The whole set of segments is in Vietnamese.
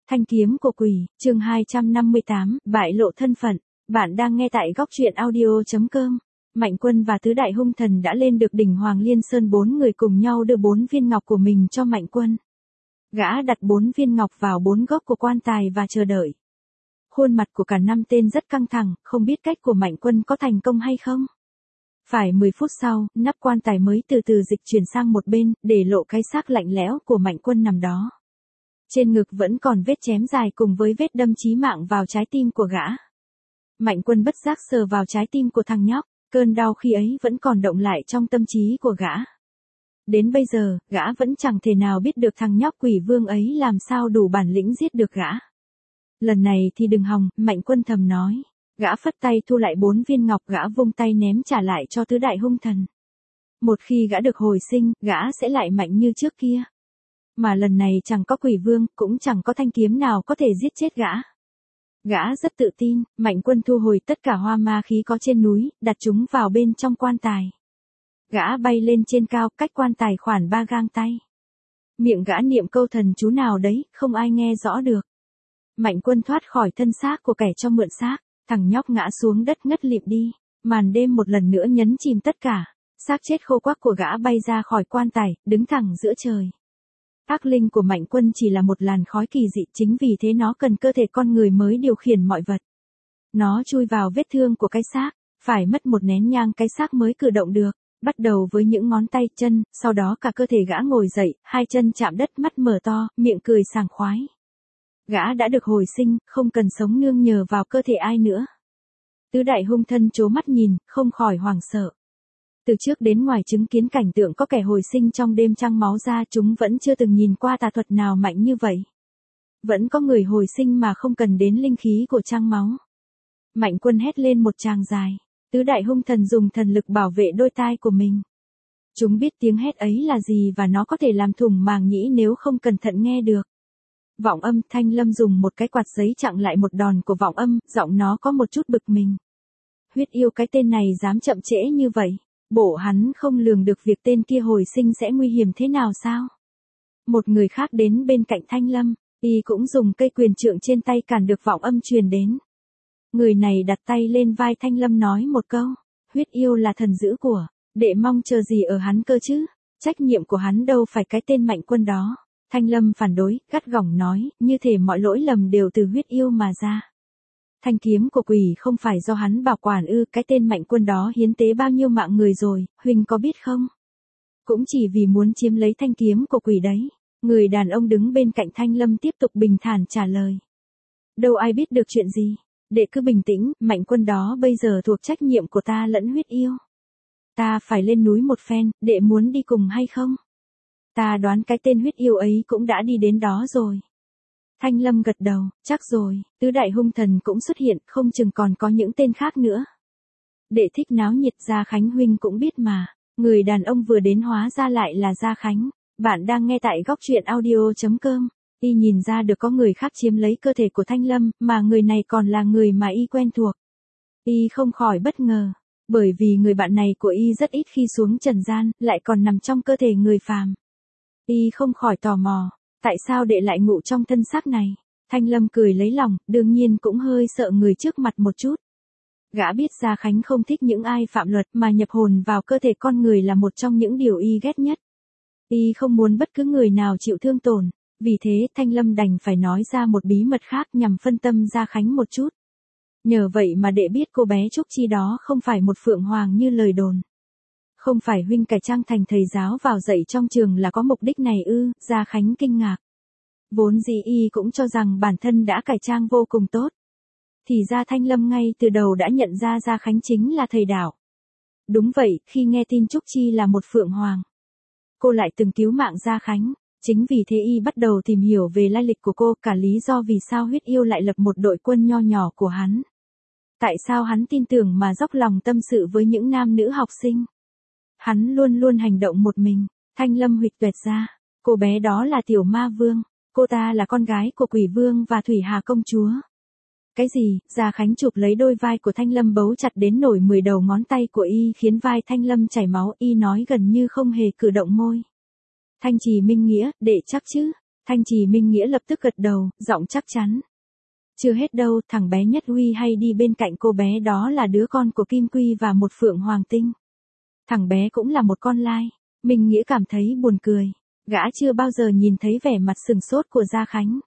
Thanh kiếm của quỷ, chương 258, bại lộ thân phận. Bạn đang nghe tại góc truyện audio.com. Mạnh Quân và tứ đại hung thần đã lên được đỉnh Hoàng Liên Sơn, 4 người cùng nhau đưa 4 viên ngọc của mình cho Mạnh Quân. Gã đặt 4 viên ngọc vào 4 góc của quan tài và chờ đợi. Khuôn mặt của cả 5 tên rất căng thẳng, không biết cách của Mạnh Quân có thành công hay không. Phải 10 phút sau, nắp quan tài mới từ từ dịch chuyển sang một bên, để lộ cái xác lạnh lẽo của Mạnh Quân nằm đó. Trên ngực vẫn còn vết chém dài cùng với vết đâm chí mạng vào trái tim của gã. Mạnh Quân bất giác sờ vào trái tim của thằng nhóc, cơn đau khi ấy vẫn còn động lại trong tâm trí của gã. Đến bây giờ, gã vẫn chẳng thể nào biết được thằng nhóc quỷ vương ấy làm sao đủ bản lĩnh giết được gã. Lần này thì đừng hòng, Mạnh Quân thầm nói. Gã phất tay thu lại 4 viên ngọc, gã vung tay ném trả lại cho tứ đại hung thần. Một khi gã được hồi sinh, gã sẽ lại mạnh như trước kia. Mà lần này chẳng có quỷ vương, cũng chẳng có thanh kiếm nào có thể giết chết gã. Gã rất tự tin, Mạnh Quân thu hồi tất cả hoa ma khí có trên núi, đặt chúng vào bên trong quan tài. Gã bay lên trên cao, cách quan tài khoảng 3 gang tay. Miệng gã niệm câu thần chú nào đấy, không ai nghe rõ được. Mạnh Quân thoát khỏi thân xác của kẻ cho mượn xác, thằng nhóc ngã xuống đất ngất lịm đi. Màn đêm một lần nữa nhấn chìm tất cả, xác chết khô quắc của gã bay ra khỏi quan tài, đứng thẳng giữa trời. Ác linh của Mạnh Quân chỉ là một làn khói kỳ dị, chính vì thế nó cần cơ thể con người mới điều khiển mọi vật. Nó chui vào vết thương của cái xác, phải mất một nén nhang cái xác mới cử động được, bắt đầu với những ngón tay, chân, sau đó cả cơ thể gã ngồi dậy, 2 chân chạm đất, mắt mở to, miệng cười sảng khoái. Gã đã được hồi sinh, không cần sống nương nhờ vào cơ thể ai nữa. Tứ đại hung thân trố mắt nhìn, không khỏi hoảng sợ. Từ trước đến ngoài chứng kiến cảnh tượng có kẻ hồi sinh trong đêm trăng máu ra, chúng vẫn chưa từng nhìn qua tà thuật nào mạnh như vậy. Vẫn có người hồi sinh mà không cần đến linh khí của trăng máu. Mạnh Quân hét lên một tràng dài. Tứ đại hung thần dùng thần lực bảo vệ đôi tai của mình. Chúng biết tiếng hét ấy là gì và nó có thể làm thủng màng nhĩ nếu không cẩn thận nghe được. Vọng âm, Thanh Lâm dùng một cái quạt giấy chặn lại một đòn của vọng âm, giọng nó có một chút bực mình. Huyết yêu, cái tên này dám chậm trễ như vậy. Bộ hắn không lường được việc tên kia hồi sinh sẽ nguy hiểm thế nào sao? Một người khác đến bên cạnh Thanh Lâm, y cũng dùng cây quyền trượng trên tay cản được vọng âm truyền đến. Người này đặt tay lên vai Thanh Lâm nói một câu, huyết yêu là thần dữ của, đệ mong chờ gì ở hắn cơ chứ, trách nhiệm của hắn đâu phải cái tên Mạnh Quân đó. Thanh Lâm phản đối, gắt gỏng nói, như thể mọi lỗi lầm đều từ huyết yêu mà ra. Thanh kiếm của quỷ không phải do hắn bảo quản ư? Cái tên Mạnh Quân đó hiến tế bao nhiêu mạng người rồi, huynh có biết không? Cũng chỉ vì muốn chiếm lấy thanh kiếm của quỷ đấy. Người đàn ông đứng bên cạnh Thanh Lâm tiếp tục bình thản trả lời. Đâu ai biết được chuyện gì. Đệ cứ bình tĩnh, Mạnh Quân đó bây giờ thuộc trách nhiệm của ta lẫn huyết yêu. Ta phải lên núi một phen, đệ muốn đi cùng hay không? Ta đoán cái tên huyết yêu ấy cũng đã đi đến đó rồi. Thanh Lâm gật đầu, chắc rồi, tứ đại hung thần cũng xuất hiện, không chừng còn có những tên khác nữa. Đệ thích náo nhiệt, Gia Khánh huynh cũng biết mà. Người đàn ông vừa đến hóa ra lại là Gia Khánh. Bạn đang nghe tại góc truyện audio.com. Y nhìn ra được có người khác chiếm lấy cơ thể của Thanh Lâm, mà người này còn là người mà y quen thuộc. Y không khỏi bất ngờ, bởi vì người bạn này của y rất ít khi xuống trần gian, lại còn nằm trong cơ thể người phàm. Y không khỏi tò mò. Tại sao đệ lại ngụ trong thân xác này? Thanh Lâm cười lấy lòng, đương nhiên cũng hơi sợ người trước mặt một chút. Gã biết Gia Khánh không thích những ai phạm luật, mà nhập hồn vào cơ thể con người là một trong những điều y ghét nhất. Y không muốn bất cứ người nào chịu thương tổn. Vì thế Thanh Lâm đành phải nói ra một bí mật khác nhằm phân tâm Gia Khánh một chút. Nhờ vậy mà đệ biết cô bé Trúc Chi đó không phải một phượng hoàng như lời đồn. Không phải huynh cải trang thành thầy giáo vào dạy trong trường là có mục đích này ư? Gia Khánh kinh ngạc. Vốn dĩ y cũng cho rằng bản thân đã cải trang vô cùng tốt. Thì ra Thanh Lâm ngay từ đầu đã nhận ra Gia Khánh chính là thầy đạo. Đúng vậy, khi nghe tin Trúc Chi là một phượng hoàng, cô lại từng cứu mạng Gia Khánh. Chính vì thế y bắt đầu tìm hiểu về lai lịch của cô, cả lý do vì sao huyết yêu lại lập một đội quân nho nhỏ của hắn. Tại sao hắn tin tưởng mà dốc lòng tâm sự với những nam nữ học sinh. Hắn luôn luôn hành động một mình. Thanh Lâm huỵch toẹt ra. Cô bé đó là Tiểu Ma Vương. Cô ta là con gái của Quỷ Vương và Thủy Hà Công Chúa. Cái gì? Gia Khánh chụp lấy đôi vai của Thanh Lâm bấu chặt đến nổi 10 đầu ngón tay của y khiến vai Thanh Lâm chảy máu. Y nói gần như không hề cử động môi. Thanh Trì Minh Nghĩa, đệ chắc chứ? Thanh Trì Minh Nghĩa lập tức gật đầu, giọng chắc chắn. Chưa hết đâu, thằng bé Nhất Huy hay đi bên cạnh cô bé đó là đứa con của Kim Quy và một Phượng Hoàng Tinh. Thằng bé cũng là một con lai. Minh Nghĩa cảm thấy buồn cười. Gã chưa bao giờ nhìn thấy vẻ mặt sừng sốt của Gia Khánh.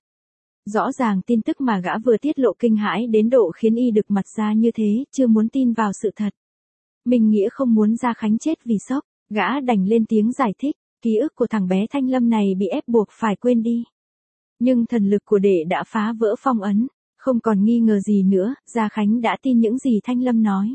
Rõ ràng tin tức mà gã vừa tiết lộ kinh hãi đến độ khiến y đực mặt ra như thế, chưa muốn tin vào sự thật. Minh Nghĩa không muốn Gia Khánh chết vì sốc, gã đành lên tiếng giải thích, ký ức của thằng bé Thanh Lâm này bị ép buộc phải quên đi. Nhưng thần lực của đệ đã phá vỡ phong ấn, không còn nghi ngờ gì nữa, Gia Khánh đã tin những gì Thanh Lâm nói.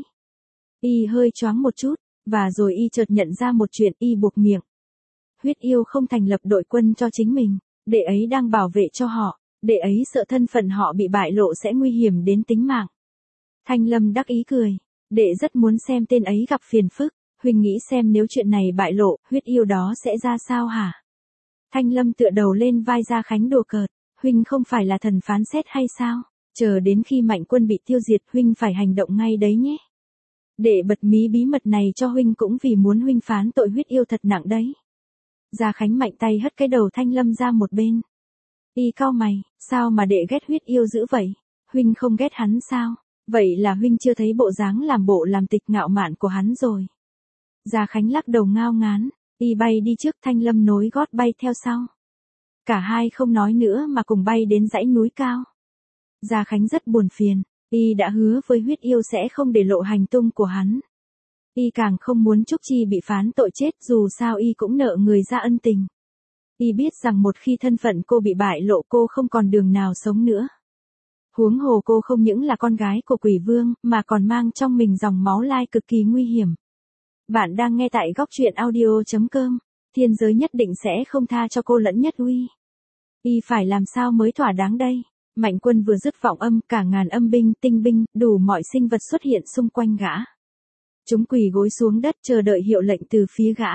Y hơi choáng một chút, và rồi y chợt nhận ra một chuyện, y buộc miệng. Huyết yêu không thành lập đội quân cho chính mình, đệ ấy đang bảo vệ cho họ, đệ ấy sợ thân phận họ bị bại lộ sẽ nguy hiểm đến tính mạng. Thanh Lâm đắc ý cười, đệ rất muốn xem tên ấy gặp phiền phức, huynh nghĩ xem nếu chuyện này bại lộ, huyết yêu đó sẽ ra sao hả? Thanh Lâm tựa đầu lên vai Gia Khánh đùa cợt, huynh không phải là thần phán xét hay sao? Chờ đến khi Mạnh Quân bị tiêu diệt huynh phải hành động ngay đấy nhé. Đệ bật mí bí mật này cho huynh cũng vì muốn huynh phán tội huyết yêu thật nặng đấy. Gia Khánh mạnh tay hất cái đầu Thanh Lâm ra một bên. Y cau mày, sao mà đệ ghét huyết yêu dữ vậy? Huynh không ghét hắn sao? Vậy là huynh chưa thấy bộ dáng làm bộ làm tịch ngạo mạn của hắn rồi. Gia Khánh lắc đầu ngao ngán, y bay đi trước, Thanh Lâm nối gót bay theo sau. Cả hai không nói nữa mà cùng bay đến dãy núi cao. Gia Khánh rất buồn phiền, y đã hứa với huyết yêu sẽ không để lộ hành tung của hắn. Y càng không muốn Trúc Chi bị phán tội chết, dù sao y cũng nợ người ra ân tình. Y biết rằng một khi thân phận cô bị bại lộ cô không còn đường nào sống nữa. Huống hồ cô không những là con gái của Quỷ Vương, mà còn mang trong mình dòng máu lai cực kỳ nguy hiểm. Bạn đang nghe tại góc truyện audio.com. Thiên giới nhất định sẽ không tha cho cô lẫn Nhất Huy. Y phải làm sao mới thỏa đáng đây? Mạnh Quân vừa dứt vọng âm, cả ngàn âm binh, tinh binh, đủ mọi sinh vật xuất hiện xung quanh gã. Chúng quỳ gối xuống đất chờ đợi hiệu lệnh từ phía gã.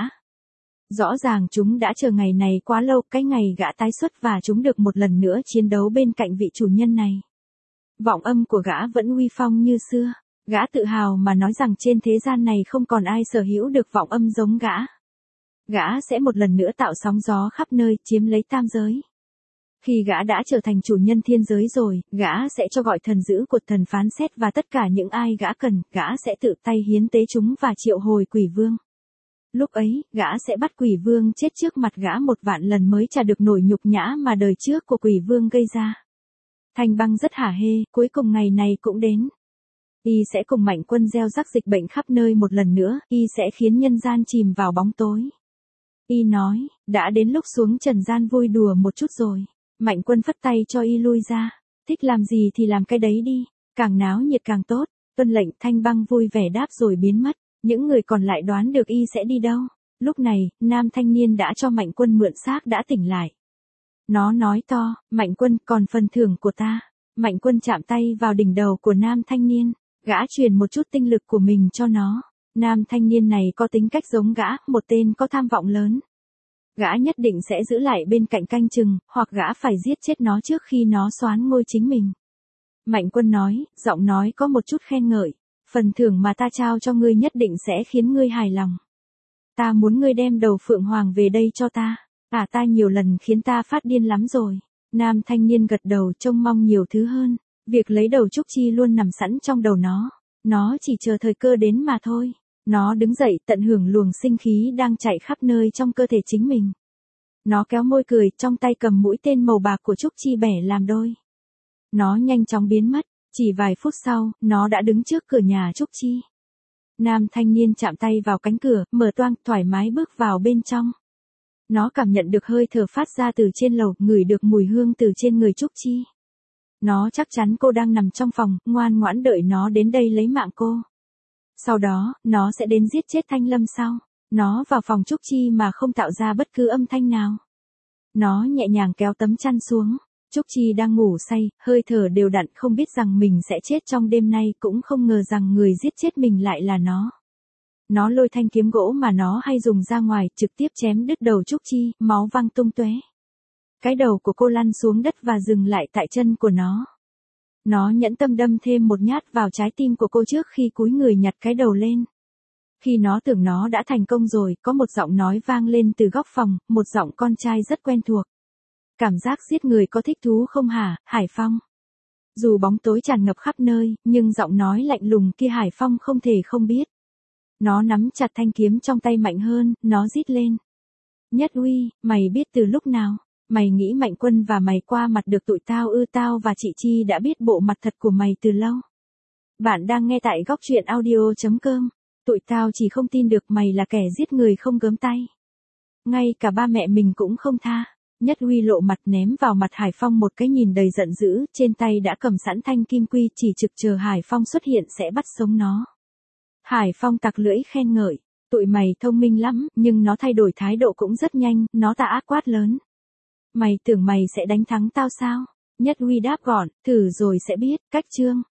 Rõ ràng chúng đã chờ ngày này quá lâu, cái ngày gã tái xuất và chúng được một lần nữa chiến đấu bên cạnh vị chủ nhân này. Vọng âm của gã vẫn uy phong như xưa. Gã tự hào mà nói rằng trên thế gian này không còn ai sở hữu được vọng âm giống gã. Gã sẽ một lần nữa tạo sóng gió khắp nơi, chiếm lấy tam giới. Khi gã đã trở thành chủ nhân thiên giới rồi, gã sẽ cho gọi thần dữ của thần phán xét và tất cả những ai gã cần, gã sẽ tự tay hiến tế chúng và triệu hồi Quỷ Vương. Lúc ấy, gã sẽ bắt Quỷ Vương chết trước mặt gã 1.000.000 lần mới trả được nổi nhục nhã mà đời trước của Quỷ Vương gây ra. Thanh Băng rất hả hê, cuối cùng ngày này cũng đến. Y sẽ cùng Mạnh Quân gieo rắc dịch bệnh khắp nơi một lần nữa, y sẽ khiến nhân gian chìm vào bóng tối. Y nói, đã đến lúc xuống trần gian vui đùa một chút rồi. Mạnh Quân phất tay cho y lui ra. Thích làm gì thì làm cái đấy đi, càng náo nhiệt càng tốt. Tuân lệnh. Thanh Băng vui vẻ đáp rồi biến mất. Những người còn lại đoán được y sẽ đi đâu. Lúc này, nam thanh niên đã cho Mạnh Quân mượn xác đã tỉnh lại. Nó nói to, Mạnh Quân, còn phần thưởng của ta. Mạnh Quân chạm tay vào đỉnh đầu của nam thanh niên. Gã truyền một chút tinh lực của mình cho nó. Nam thanh niên này có tính cách giống gã, một tên có tham vọng lớn. Gã nhất định sẽ giữ lại bên cạnh canh chừng, hoặc gã phải giết chết nó trước khi nó soán ngôi chính mình. Mạnh Quân nói, giọng nói có một chút khen ngợi. Phần thưởng mà ta trao cho ngươi nhất định sẽ khiến ngươi hài lòng. Ta muốn ngươi đem đầu Phượng Hoàng về đây cho ta. Ta nhiều lần khiến ta phát điên lắm rồi. Nam thanh niên gật đầu trông mong nhiều thứ hơn. Việc lấy đầu Trúc Chi luôn nằm sẵn trong đầu nó. Nó chỉ chờ thời cơ đến mà thôi. Nó đứng dậy tận hưởng luồng sinh khí đang chạy khắp nơi trong cơ thể chính mình. Nó kéo môi cười, trong tay cầm mũi tên màu bạc của Trúc Chi bẻ làm đôi. Nó nhanh chóng biến mất, chỉ vài phút sau, nó đã đứng trước cửa nhà Trúc Chi. Nam thanh niên chạm tay vào cánh cửa, mở toang, thoải mái bước vào bên trong. Nó cảm nhận được hơi thở phát ra từ trên lầu, ngửi được mùi hương từ trên người Trúc Chi. Nó chắc chắn cô đang nằm trong phòng, ngoan ngoãn đợi nó đến đây lấy mạng cô. Sau đó, nó sẽ đến giết chết Thanh Lâm sau. Nó vào phòng Trúc Chi mà không tạo ra bất cứ âm thanh nào. Nó nhẹ nhàng kéo tấm chăn xuống. Trúc Chi đang ngủ say, hơi thở đều đặn, không biết rằng mình sẽ chết trong đêm nay, cũng không ngờ rằng người giết chết mình lại là nó. Nó lôi thanh kiếm gỗ mà nó hay dùng ra ngoài, trực tiếp chém đứt đầu Trúc Chi, máu văng tung tóe. Cái đầu của cô lăn xuống đất và dừng lại tại chân của nó. Nó nhẫn tâm đâm thêm một nhát vào trái tim của cô trước khi cúi người nhặt cái đầu lên. Khi nó tưởng nó đã thành công rồi, có một giọng nói vang lên từ góc phòng, một giọng con trai rất quen thuộc. Cảm giác giết người có thích thú không hả, Hải Phong? Dù bóng tối tràn ngập khắp nơi, nhưng giọng nói lạnh lùng kia Hải Phong không thể không biết. Nó nắm chặt thanh kiếm trong tay mạnh hơn, nó rít lên. Nhất Uy, mày biết từ lúc nào? Mày nghĩ Mạnh Quân và mày qua mặt được tụi tao ư? Tao và chị Chi đã biết bộ mặt thật của mày từ lâu. Bạn đang nghe tại góc truyện audio.com. Tụi tao chỉ không tin được mày là kẻ giết người không gớm tay. Ngay cả ba mẹ mình cũng không tha. Nhất Uy lộ mặt ném vào mặt Hải Phong một cái nhìn đầy giận dữ, trên tay đã cầm sẵn thanh kim quy chỉ trực chờ Hải Phong xuất hiện sẽ bắt sống nó. Hải Phong tặc lưỡi khen ngợi, tụi mày thông minh lắm, nhưng nó thay đổi thái độ cũng rất nhanh, nó tà ác quát lớn. Mày tưởng mày sẽ đánh thắng tao sao? Nhất Uy đáp gọn, thử rồi sẽ biết, cách chương.